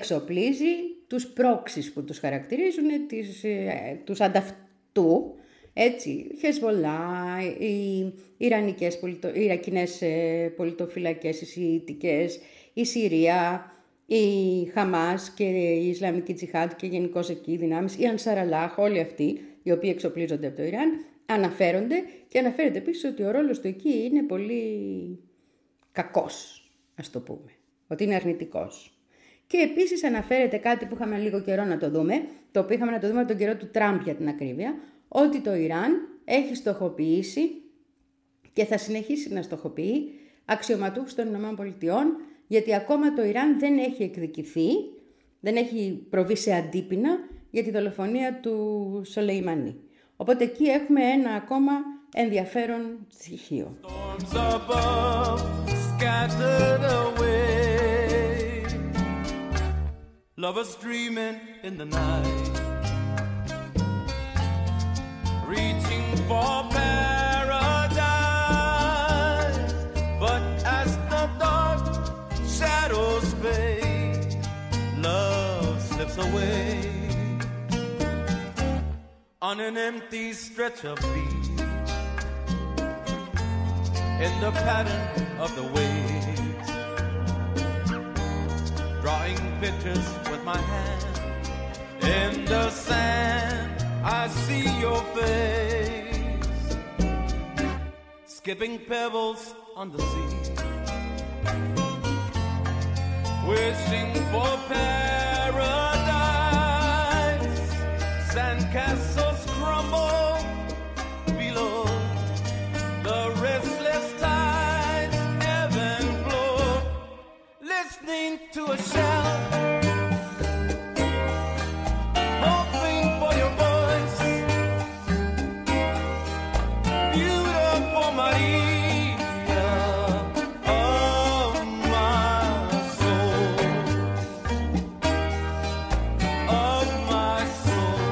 Speaker 1: εξοπλίζει τους πρόξεις που τους χαρακτηρίζουν, τις, ε, τους ανταυτού Έτσι, Χεσβολά, οι Ιρανικές πολιτο... οι Ιρακινές ε, πολιτοφυλακές, οι Σιητικές, η Συρία, η Χαμάς και η Ισλαμική Τζιχάντ και γενικώς εκεί οι δυνάμεις, οι Ανσαραλάχ, όλοι αυτοί οι οποίοι εξοπλίζονται από το Ιράν, αναφέρονται και αναφέρεται επίσης ότι ο ρόλος του εκεί είναι πολύ κακός, ας το πούμε, ότι είναι αρνητικός. Και επίσης αναφέρεται κάτι που είχαμε λίγο καιρό να το δούμε, το οποίο είχαμε να το δούμε τον καιρό του Τραμπ για την ακρίβεια, ότι το Ιράν έχει στοχοποιήσει και θα συνεχίσει να στοχοποιεί αξιωματούχους των ΗΠΑ, γιατί ακόμα το Ιράν δεν έχει εκδικηθεί, δεν έχει προβεί σε αντίπεινα για τη δολοφονία του Σολεϊμανί. Οπότε εκεί έχουμε ένα ακόμα ενδιαφέρον στοιχείο.
Speaker 4: Lovers dreaming in the night, reaching for paradise. But as the dark shadows fade, love slips away on an empty stretch of beach, in the pattern of the waves, drawing pictures with my hand. In the sand, I see your face, skipping pebbles on the sea, wishing for paradise. Sandcastles crumble below, the restless tides ebb and flow, listening to a shout, hoping for your voice, beautiful Maria of my soul, of my soul.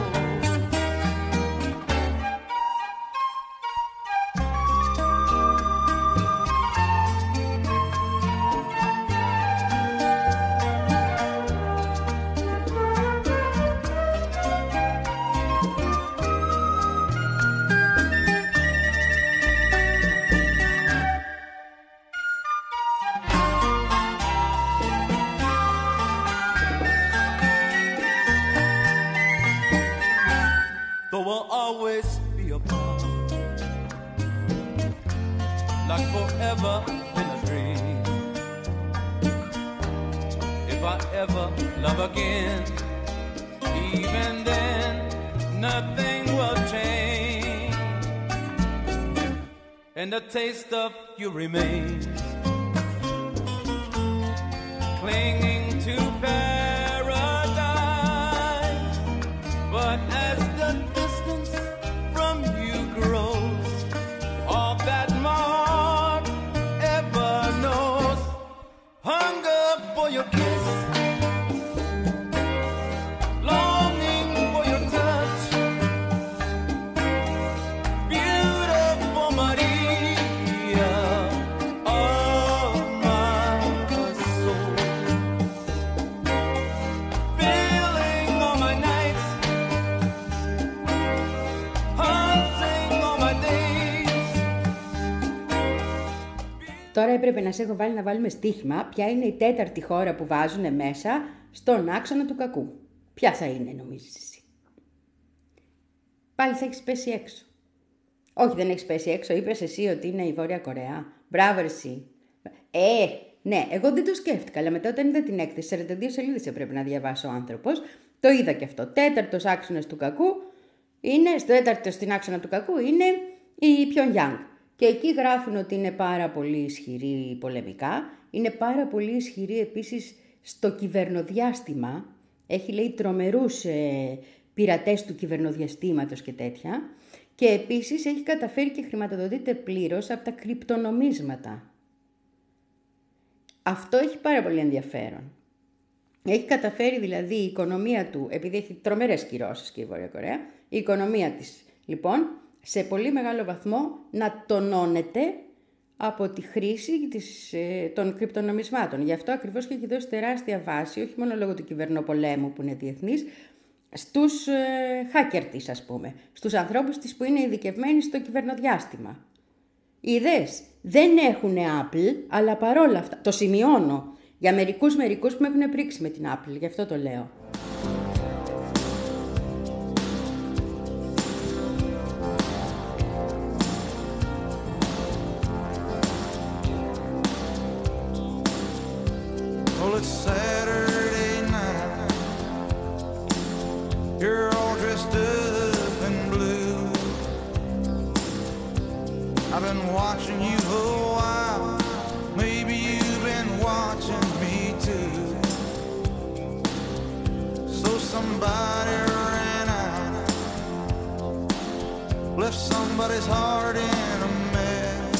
Speaker 4: There will always be a bond, like forever in a dream. If I ever love again, even then nothing will change, and the taste of you remains, clinging to paradise. But as the distance from you grows, all that my heart ever knows, hunger for your kiss, longing for your touch, beautiful Maria of my soul, filling all my nights, haunting all my days.
Speaker 1: Τώρα έπρεπε να σε έχω βάλει να βάλουμε στοίχημα ποια είναι η τέταρτη χώρα που βάζουν μέσα στον άξονα του κακού. Ποια θα είναι, νομίζεις εσύ? Πάλι θα έχεις πέσει έξω. Όχι, δεν έχεις πέσει έξω. Είπες εσύ ότι είναι η Βόρεια Κορέα. Μπράβο εσύ. Ε, ναι, εγώ δεν το σκέφτηκα, αλλά μετά όταν είδα την έκθεση, σαράντα δύο σελίδες έπρεπε να διαβάσει ο άνθρωπος, το είδα και αυτό. Τέταρτος άξονας του κακού είναι, στο τέταρτο στην άξονα του κακού είναι η Πιονγκιάνγκ. Και εκεί γράφουν ότι είναι πάρα πολύ ισχυρή πολεμικά, είναι πάρα πολύ ισχυρή επίσης στο κυβερνοδιάστημα. Έχει, λέει, τρομερούς ε, πειρατές του κυβερνοδιαστήματος και τέτοια. Και επίσης έχει καταφέρει και χρηματοδοτείται πλήρως από τα κρυπτονομίσματα. Αυτό έχει πάρα πολύ ενδιαφέρον. Έχει καταφέρει δηλαδή η οικονομία του, επειδή έχει τρομερές κυρώσεις και η Βόρεια Κορέα, η οικονομία της λοιπόν σε πολύ μεγάλο βαθμό να τονώνεται από τη χρήση της, ε, των κρυπτονομισμάτων. Γι' αυτό ακριβώς και έχει δώσει τεράστια βάση, όχι μόνο λόγω του κυβερνοπολέμου που είναι διεθνής, στους ε, hacker της, ας πούμε, στους ανθρώπους της που είναι ειδικευμένοι στο κυβερνοδιάστημα. Είδες, δεν έχουν Apple, αλλά παρόλα αυτά, το σημειώνω, για μερικούς μερικούς που με έχουν πρίξει με την Apple, γι' αυτό το λέω.
Speaker 4: Well, it's Saturday night. You're all dressed up in blue. I've been watching you a while. Maybe you've been watching me too. So somebody ran out, left somebody's heart in a mess.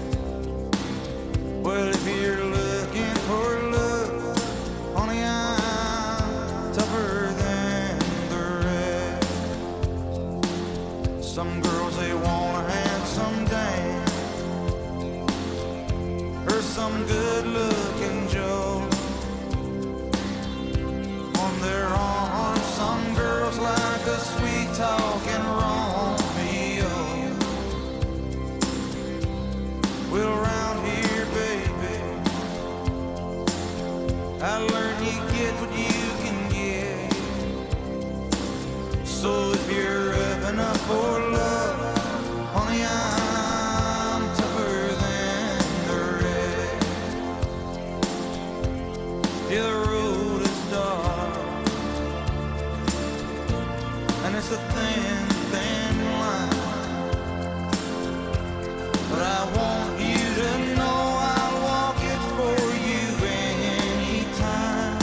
Speaker 4: Well, if you're looking for love, honey, I'm tougher than the rest. Some girls, they want a handsome dame, or some good-looking Joe on their arm. Some girls like a sweet-talking Romeo. Well, around here, baby, I learned you get what you can get. So if you're up enough for love, honey, I'm tougher than the rest. Yeah, the road is dark, and it's a thin, thin line, but I want you to know I'll walk it for you anytime.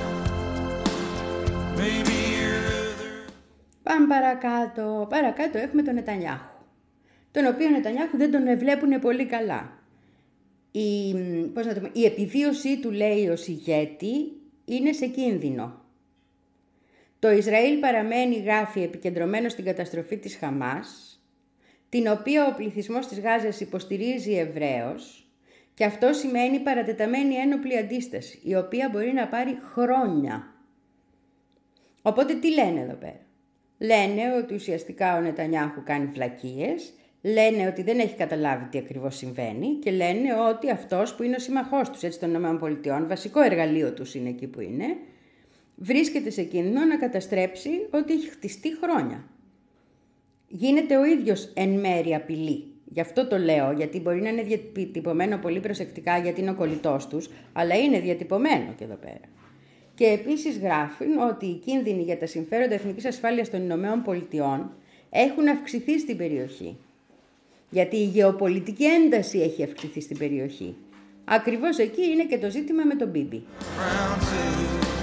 Speaker 4: Maybe you're other.
Speaker 1: Πάμε παρακάτω. Παρακάτω έχουμε τον Νετανιάχου, τον οποίο Νετανιάχου δεν τον βλέπουν πολύ καλά. Η, πώς να το πούμε, η επιβίωσή του, λέει, ως ηγέτη είναι σε κίνδυνο. Το Ισραήλ παραμένει, γράφει, επικεντρωμένο στην καταστροφή της Χαμάς, την οποία ο πληθυσμός της Γάζας υποστηρίζει ευρέως, και αυτό σημαίνει παρατεταμένη ένοπλη αντίσταση, η οποία μπορεί να πάρει χρόνια. Οπότε τι λένε εδώ πέρα? Λένε ότι ουσιαστικά ο Νετανιάχου κάνει βλακίες, λένε ότι δεν έχει καταλάβει τι ακριβώς συμβαίνει και λένε ότι αυτός που είναι ο σύμμαχός τους, έτσι, των ΗΠΑ, βασικό εργαλείο τους είναι εκεί που είναι, βρίσκεται σε κίνδυνο να καταστρέψει ό,τι έχει χτιστεί χρόνια. Γίνεται ο ίδιος εν μέρει απειλή. Γι' αυτό το λέω, γιατί μπορεί να είναι διατυπωμένο πολύ προσεκτικά γιατί είναι ο κολλητός τους, αλλά είναι διατυπωμένο και εδώ πέρα. Και επίσης γράφουν ότι οι κίνδυνοι για τα συμφέροντα εθνικής ασφάλειας των Ηνωμένων Πολιτειών έχουν αυξηθεί στην περιοχή. Γιατί η γεωπολιτική ένταση έχει αυξηθεί στην περιοχή. Ακριβώς εκεί είναι και το ζήτημα με τον Μπίμπι.
Speaker 4: Round two.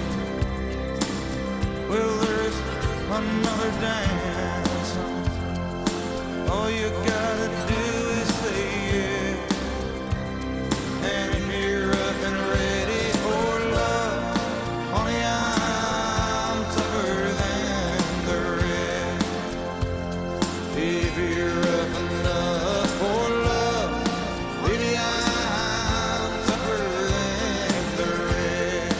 Speaker 4: Well, there's another dance. All you gotta do is say yeah. And if you're up and ready for love, honey, I'm tougher than the rest. If you're up enough for love, baby, I'm tougher than the rest.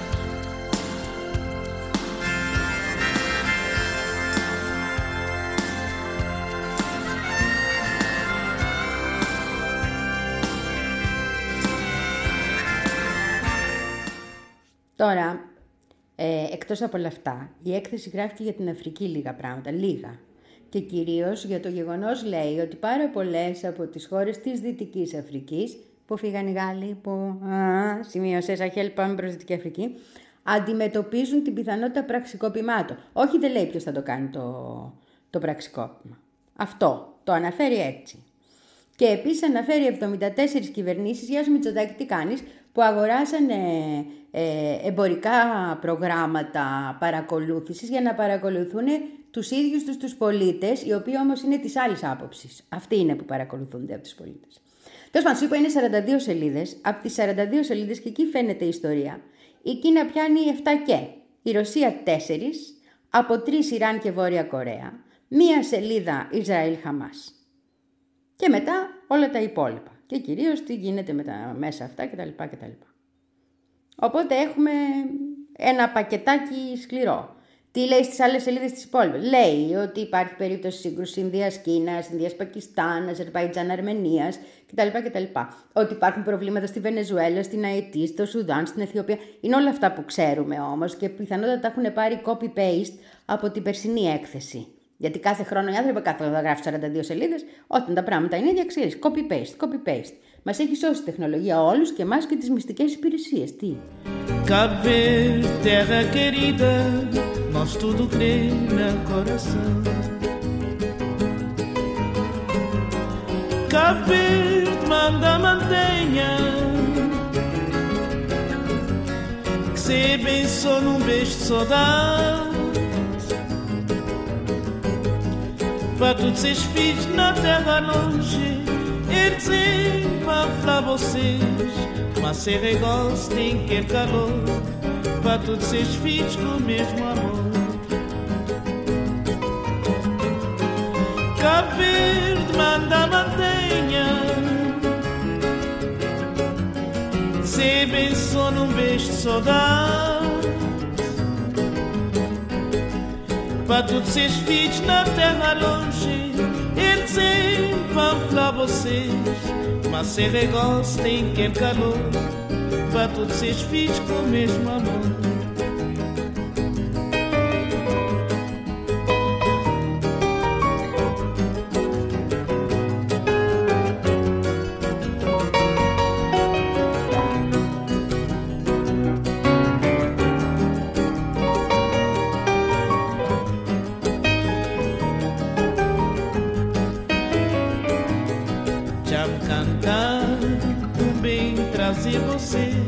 Speaker 1: Τώρα, ε, εκτός από όλα αυτά, η έκθεση γράφει και για την Αφρική λίγα πράγματα, λίγα. Και κυρίως για το γεγονός, λέει, ότι πάρα πολλές από τις χώρες της Δυτικής Αφρικής, που φύγαν οι Γάλλοι, που α, σημείωσε, Σαχέλ, πάμε προς Δυτική Αφρική, αντιμετωπίζουν την πιθανότητα πραξικόπημάτων. Όχι, δεν λέει ποιος θα το κάνει το, το πραξικόπημα. Αυτό, το αναφέρει έτσι. Και επίσης αναφέρει εβδομήντα τέσσερις κυβερνήσεις, γεια σου Μητσοτάκη, τι κάνεις, που αγοράσαν ε, ε, εμπορικά προγράμματα παρακολούθησης για να παρακολουθούν τους ίδιους τους, τους πολίτες, οι οποίοι όμως είναι της άλλης άποψης. Αυτοί είναι που παρακολουθούνται από τους πολίτες. Τέλος πάντων, σου είπα, είναι σαράντα δύο σελίδες. Από τις σαράντα δύο σελίδες, και εκεί φαίνεται η ιστορία, η Κίνα πιάνει επτά και, η Ρωσία τέσσερα, από τρεις Ιράν και Βόρεια Κορέα, μία σελίδα Ισραήλ Χαμάς. Και μετά όλα τα υπόλοιπα. Και κυρίως τι γίνεται με τα μέσα αυτά κτλ. κτλ. Οπότε έχουμε ένα πακετάκι σκληρό. Τι λέει στις άλλες σελίδες της υπόλοιπες? Λέει ότι υπάρχει περίπτωση σύγκρουση Ινδίας-Κίνας, Ινδίας-Πακιστάν, Αζερβαϊτζάν-Αρμενίας κτλ, κτλ. Ότι υπάρχουν προβλήματα στη Βενεζουέλα, στην Αϊτή, στο Σουδάν, στην Αιθιοπία. Είναι όλα αυτά που ξέρουμε όμως και πιθανότατα τα έχουν πάρει copy-paste από την περσινή έκθεση. Γιατί κάθε χρόνο οι άνθρωποι κάθονται να γράφουν σαράντα δύο σελίδες, όταν τα πράγματα είναι ίδια, ξέρεις. Copy-paste, copy-paste. Μας έχει σώσει η τεχνολογία όλους και εμάς και τις μυστικές υπηρεσίες. Τι?
Speaker 4: Cabo Verde, terra querida, nós tudo crê no coração. Cabo Verde, manda, mantenha, que se abençoe num beijo de saudade, para todos esses filhos na terra longe, eles sempre a falar vocês. Mas ser igual se tem que ter calor, para todos esses filhos com o mesmo amor. Cabo Verde, manda, mantenha, se abençoe num beijo de saudade, para todos esses filhos na terra longe, eles sempre vão falar vocês. Mas ser igual se tem que ter calor, para todos esses filhos com o mesmo amor. Trazer vocês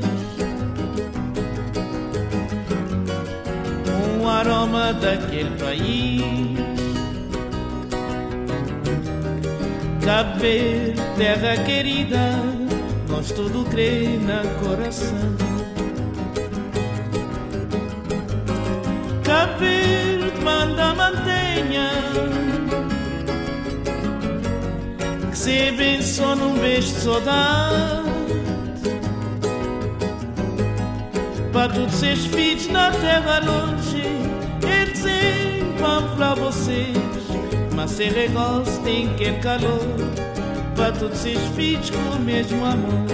Speaker 4: um aroma daquele país. Cabo Verde, terra querida, nós tudo crê no coração. Cabo Verde, manda, mantenha, que se abençoe num beijo de saudade, para todos esses filhos na terra longe, eles sempre vão falar vocês. Mas ser igual se tem que ter calor, para todos esses filhos com o mesmo amor.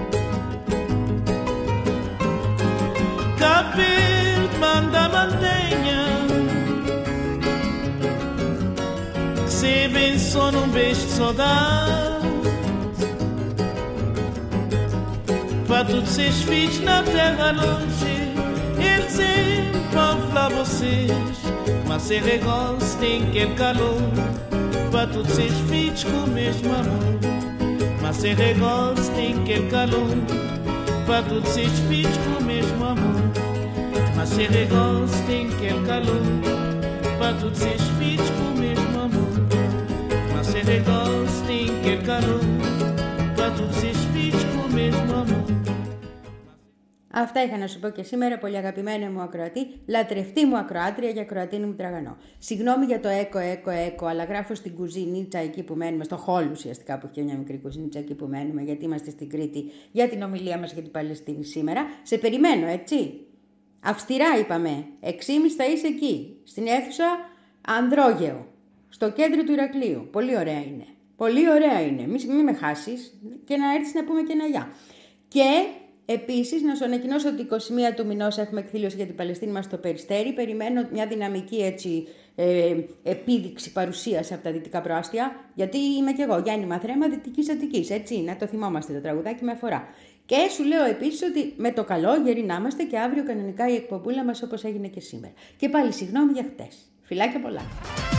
Speaker 4: Cabo Verde, manda, mantenha, que se abençoe num beijo de saudade, para todos esses filhos na terra longe, eles sempre vão falar vocês. Mas ser igual se tem que ter calor, para todos esses filhos com o mesmo amor. Mas ser igual se tem que ter calor, para todos esses filhos com o mesmo amor. Mas ser igual se tem que ter calor, para todos esses filhos com o mesmo amor. Mas ser igual se tem que ter calor, para todos esses filhos com o mesmo amor.
Speaker 1: Αυτά είχα να σου πω και σήμερα, πολύ αγαπημένη μου ακροατή, λατρευτή μου ακροάτρια και ακροατίνη μου τραγανό. Συγγνώμη για το έκο, έκο, έκο, αλλά γράφω στην κουζινίτσα εκεί που μένουμε, στο χόλ ουσιαστικά που έχει και μια μικρή κουζινίτσα εκεί που μένουμε, γιατί είμαστε στην Κρήτη για την ομιλία μας για την Παλαιστίνη σήμερα. Σε περιμένω, έτσι. Αυστηρά είπαμε, εξήμις θα είσαι εκεί, στην αίθουσα Ανδρόγεο, στο κέντρο του Ηρακλείου. Πολύ ωραία είναι. Πολύ ωραία είναι. Μη, μη με χάσεις και να έρθεις να πούμε και ένα γεια. Και επίσης, να σου ανακοινώσω ότι εικοστή πρώτη του μηνός έχουμε εκδήλωση για την Παλαιστίνη μας στο Περιστέρι. Περιμένω μια δυναμική έτσι, ε, επίδειξη παρουσίας από τα δυτικά προάστια, γιατί είμαι κι εγώ γέννημα θρέμα Δυτικής Αττικής. Έτσι, να το θυμόμαστε το τραγουδάκι με αφορά. Και σου λέω επίσης ότι με το καλό γεροί να είμαστε και αύριο κανονικά η εκπομπούλα μας όπως έγινε και σήμερα. Και πάλι συγγνώμη για χτες. Φιλάκια πολλά.